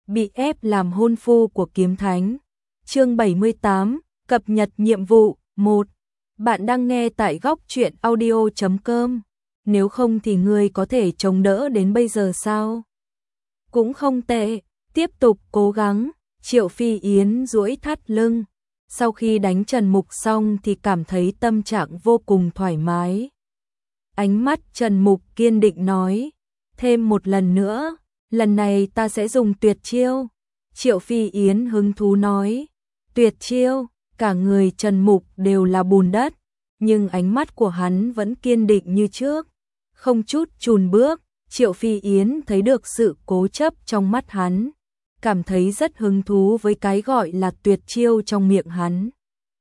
bị ép làm hôn phu của kiếm thánh. Chương 78, cập nhật nhiệm vụ 1. Bạn đang nghe tại góc truyện audio.com. Nếu không thì ngươi có thể chống đỡ đến bây giờ sao? Cũng không tệ, tiếp tục cố gắng. Triệu Phi Yến duỗi thắt lưng. Sau khi đánh Trần Mục xong thì cảm thấy tâm trạng vô cùng thoải mái. Ánh mắt Trần Mục kiên định nói, thêm một lần nữa, lần này ta sẽ dùng tuyệt chiêu. Triệu Phi Yến hứng thú nói, tuyệt chiêu, cả người Trần Mục đều là bùn đất, nhưng ánh mắt của hắn vẫn kiên định như trước, không chút chùn bước. Triệu Phi Yến thấy được sự cố chấp trong mắt hắn, cảm thấy rất hứng thú với cái gọi là tuyệt chiêu trong miệng hắn.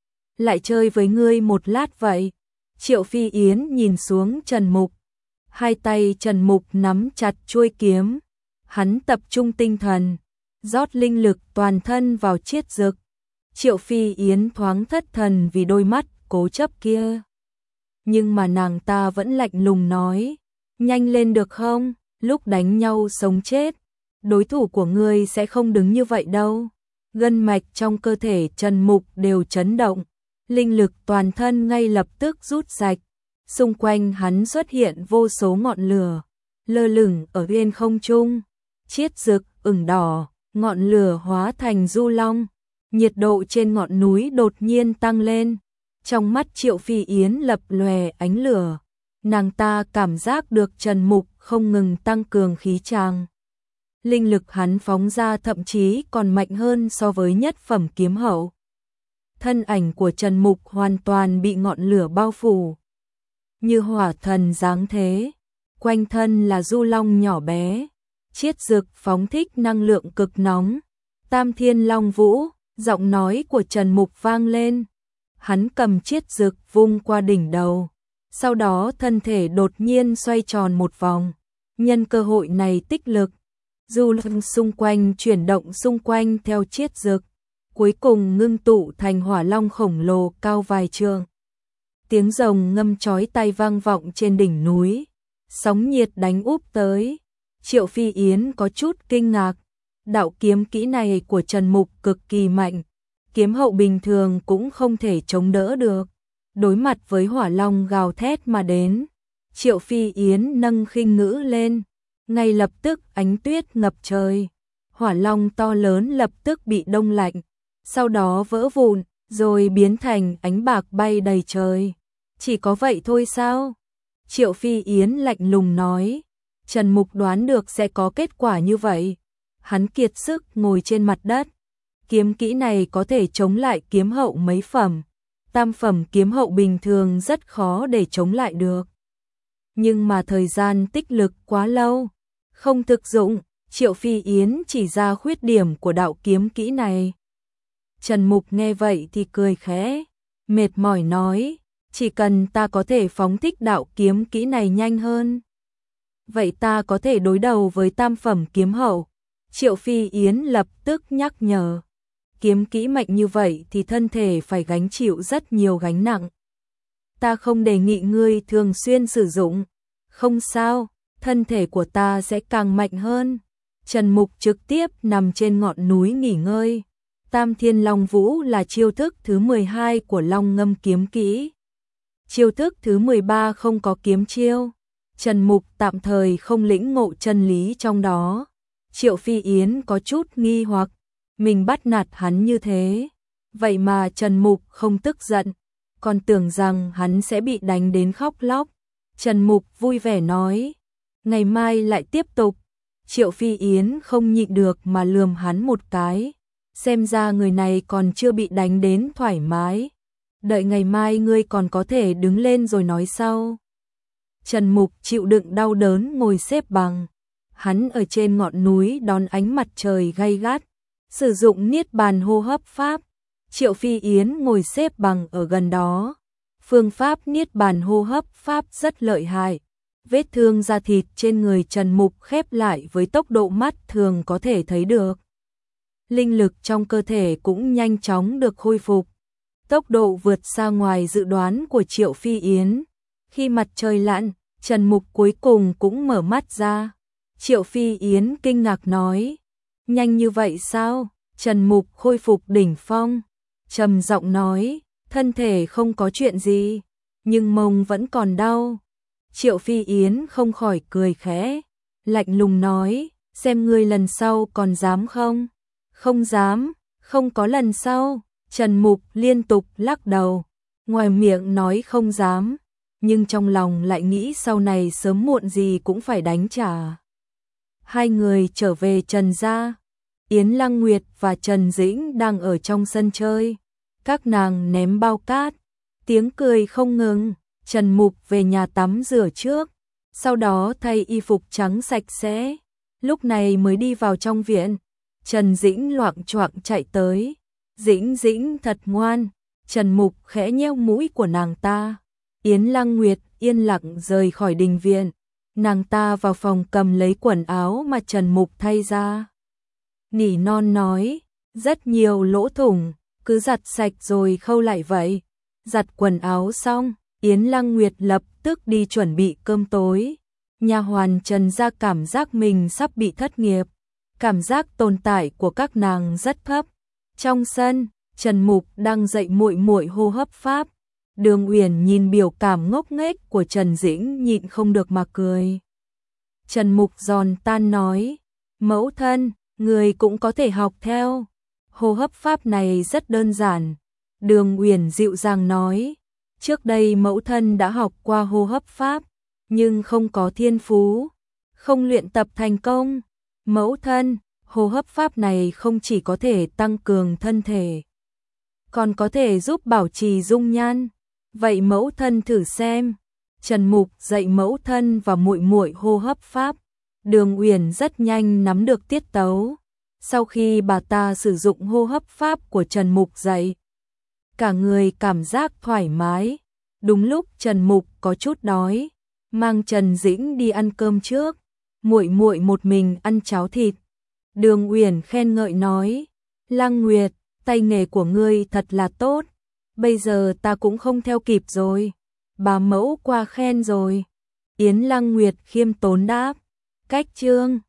Lại chơi với ngươi một lát vậy. Triệu Phi Yến nhìn xuống Trần Mục. Hai tay Trần Mục nắm chặt chuôi kiếm. Hắn tập trung tinh thần, rót linh lực toàn thân vào chiết dực. Triệu Phi Yến thoáng thất thần vì đôi mắt cố chấp kia. Nhưng mà nàng ta vẫn lạnh lùng nói, nhanh lên được không, lúc đánh nhau sống chết, đối thủ của ngươi sẽ không đứng như vậy đâu. Gân mạch trong cơ thể Trần Mục đều chấn động, linh lực toàn thân ngay lập tức rút sạch. Xung quanh hắn xuất hiện vô số ngọn lửa, lơ lửng ở bên không trung, chiết rực ửng đỏ, ngọn lửa hóa thành du long. Nhiệt độ trên ngọn núi đột nhiên tăng lên, trong mắt Triệu Phi Yến lập lòe ánh lửa. Nàng ta cảm giác được Trần Mục không ngừng tăng cường khí tràng. Linh lực hắn phóng ra thậm chí còn mạnh hơn so với nhất phẩm kiếm hậu. Thân ảnh của Trần Mục hoàn toàn bị ngọn lửa bao phủ, như hỏa thần giáng thế, quanh thân là du long nhỏ bé, chiết dực phóng thích năng lượng cực nóng. Tam Thiên Long Vũ, giọng nói của Trần Mục vang lên. Hắn cầm chiết dực vung qua đỉnh đầu, sau đó thân thể đột nhiên xoay tròn một vòng, nhân cơ hội này tích lực, du long xung quanh chuyển động xung quanh theo chiết dực, cuối cùng ngưng tụ thành hỏa long khổng lồ cao vài trượng. Tiếng rồng ngâm chói tai vang vọng trên đỉnh núi, sóng nhiệt đánh úp tới. Triệu Phi Yến có chút kinh ngạc, đạo kiếm kỹ này của Trần Mục cực kỳ mạnh, kiếm hậu bình thường cũng không thể chống đỡ được. Đối mặt với hỏa long gào thét mà đến, Triệu Phi Yến nâng khinh ngữ lên, ngay lập tức ánh tuyết ngập trời, hỏa long to lớn lập tức bị đông lạnh, sau đó vỡ vụn, rồi biến thành ánh bạc bay đầy trời. Chỉ có vậy thôi sao? Triệu Phi Yến lạnh lùng nói. Trần Mục đoán được sẽ có kết quả như vậy. Hắn kiệt sức ngồi trên mặt đất. Kiếm kỹ này có thể chống lại kiếm hậu mấy phẩm. Tam phẩm kiếm hậu bình thường rất khó để chống lại được. Nhưng mà thời gian tích lực quá lâu, không thực dụng. Triệu Phi Yến chỉ ra khuyết điểm của đạo kiếm kỹ này. Trần Mục nghe vậy thì cười khẽ, mệt mỏi nói, chỉ cần ta có thể phóng thích đạo kiếm kỹ này nhanh hơn, vậy ta có thể đối đầu với tam phẩm kiếm hậu. Triệu Phi Yến lập tức nhắc nhở, kiếm kỹ mạnh như vậy thì thân thể phải gánh chịu rất nhiều gánh nặng. Ta không đề nghị ngươi thường xuyên sử dụng. Không sao, thân thể của ta sẽ càng mạnh hơn. Trần Mục trực tiếp nằm trên ngọn núi nghỉ ngơi. Tam Thiên Long Vũ là chiêu thức thứ 12 của Long Ngâm kiếm kỹ. Chiêu thức thứ 13 không có kiếm chiêu. Trần Mục tạm thời không lĩnh ngộ chân lý trong đó. Triệu Phi Yến có chút nghi hoặc, mình bắt nạt hắn như thế, vậy mà Trần Mục không tức giận, còn tưởng rằng hắn sẽ bị đánh đến khóc lóc. Trần Mục vui vẻ nói, ngày mai lại tiếp tục. Triệu Phi Yến không nhịn được mà lườm hắn một cái, xem ra người này còn chưa bị đánh đến thoải mái. Đợi ngày mai ngươi còn có thể đứng lên rồi nói sau. Trần Mục chịu đựng đau đớn ngồi xếp bằng. Hắn ở trên ngọn núi đón ánh mặt trời gay gắt, sử dụng niết bàn hô hấp pháp. Triệu Phi Yến ngồi xếp bằng ở gần đó. Phương pháp niết bàn hô hấp pháp rất lợi hại. Vết thương da thịt trên người Trần Mục khép lại với tốc độ mắt thường có thể thấy được. Linh lực trong cơ thể cũng nhanh chóng được khôi phục. Tốc độ vượt xa ngoài dự đoán của Triệu Phi Yến. Khi mặt trời lặn, Trần Mục cuối cùng cũng mở mắt ra. Triệu Phi Yến kinh ngạc nói, Nhanh như vậy sao? Trần Mục khôi phục đỉnh phong, trầm giọng nói, thân thể không có chuyện gì, nhưng mông vẫn còn đau. Triệu Phi Yến không khỏi cười khẽ, lạnh lùng nói, xem ngươi lần sau còn dám không? Không dám, không có lần sau. Trần Mục liên tục lắc đầu, ngoài miệng nói không dám, nhưng trong lòng lại nghĩ sau này sớm muộn gì cũng phải đánh trả. Hai người trở về Trần gia, Yến Lăng Nguyệt và Trần Dĩnh đang ở trong sân chơi. Các nàng ném bao cát, tiếng cười không ngừng. Trần Mục về nhà tắm rửa trước, sau đó thay y phục trắng sạch sẽ, lúc này mới đi vào trong viện. Trần Dĩnh loạng choạng chạy tới, Dĩnh Dĩnh thật ngoan. Trần Mục khẽ nheo mũi của nàng ta. Yến Lăng Nguyệt yên lặng rời khỏi đình viện, nàng ta vào phòng cầm lấy quần áo mà Trần Mục thay ra. Nỉ non nói, rất nhiều lỗ thủng, cứ giặt sạch rồi khâu lại vậy. Giặt quần áo xong, Yến Lăng Nguyệt lập tức đi chuẩn bị cơm tối. Nha hoàn Trần gia cảm giác mình sắp bị thất nghiệp, cảm giác tồn tại của các nàng rất thấp. Trong sân, Trần Mục đang dạy muội muội hô hấp pháp. Đường Uyển nhìn biểu cảm ngốc nghếch của Trần Dĩnh nhịn không được mà cười. Trần Mục giòn tan nói, mẫu thân, người cũng có thể học theo. Hô hấp pháp này rất đơn giản. Đường Uyển dịu dàng nói, trước đây mẫu thân đã học qua hô hấp pháp, nhưng không có thiên phú, không luyện tập thành công. Mẫu thân, hô hấp pháp này không chỉ có thể tăng cường thân thể, còn có thể giúp bảo trì dung nhan. Vậy mẫu thân thử xem. Trần Mục dạy mẫu thân và muội muội hô hấp pháp. Đường Uyển rất nhanh nắm được tiết tấu. Sau khi bà ta sử dụng hô hấp pháp của Trần Mục dạy, cả người cảm giác thoải mái. Đúng lúc Trần Mục có chút đói, mang Trần Dĩnh đi ăn cơm trước, muội muội một mình ăn cháo thịt. Đường Uyển khen ngợi nói, Lăng Nguyệt, tay nghề của ngươi thật là tốt, bây giờ ta cũng không theo kịp rồi. Bà mẫu qua khen rồi. Yến Lăng Nguyệt khiêm tốn đáp, cách chương